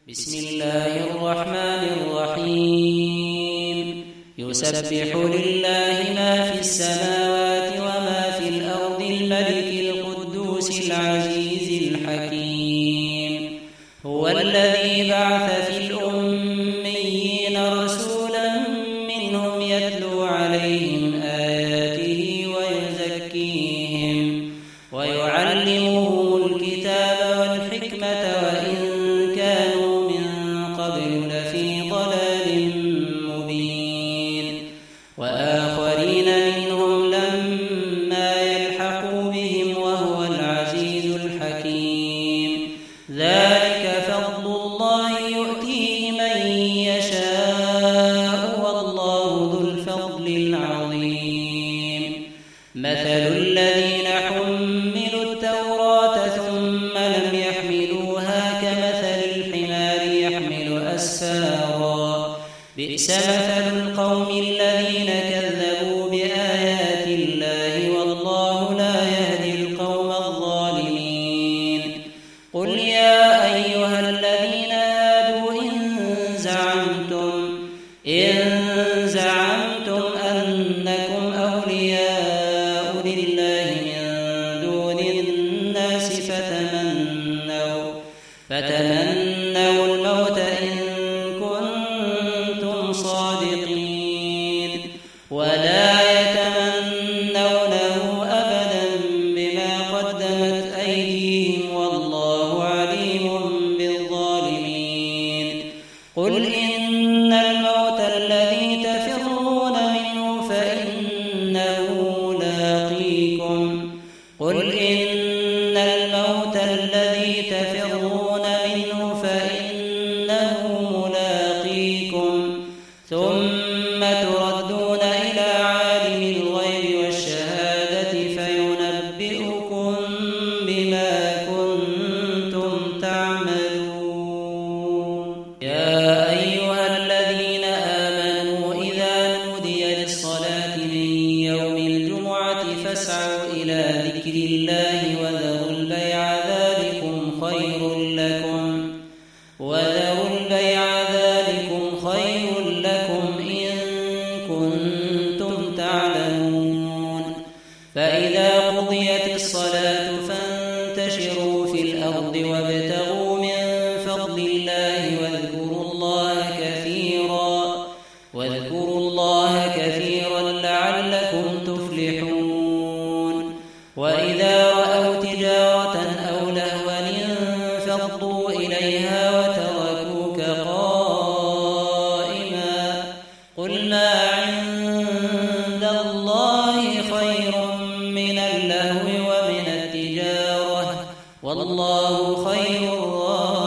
بسم الله الرحمن الرحيم يسبح لله ما في السماوات وما في الأرض الملك القدوس العزيز الحكيم هو الذي بعث في الأميين رسولا منهم يتلو عليهم آياته ويزكيهم ويعلمهم الكتاب والحكمة وإن كانوا من قبل لفي ضلال مبين وآخرين منهم لما يلحقوا بهم وهو العزيز الحكيم ذلك فضل الله يؤتيه من يشاء والله ذو الفضل العظيم مثل الذين حملوا التوراة ثم لم يحملوها كمثل الحمار يحمل أسفارا بئس مثل القوم الذين كذبوا بآيات الله والله لا يهدي القوم الظالمين قل يا أيها الذين هادوا إن زعمتم أنكم أولياء لله من دون الناس فتمنوا الموت إن كنتم صادقين ولا يتمنونه أبدا بما قدمت أيديهم والله عليم بالظالمين قل إن الموت الذي تفرون منه فإنه لاقيكم ثم تردون إلى عالم الغيب والشهادة فينبئكم بما كنتم تعملون يا أيها الذين آمنوا إذا نودي للصلاة من يوم الجمعة فاسعوا إلى ذكر الله وذروا البيع ذلكم خير لكم إن كنتم تعلمون فإذا قضيت الصلاة فانتشروا في الأرض وابتغوا من فضل الله واذكروا الله كثيرا لعلكم تفلحون وإذا رأوا تجارة أو لهوا انفضوا إليها وتركوك قائما قل ما عند الله خير من اللهو ومن التجارة والله خير الرازقين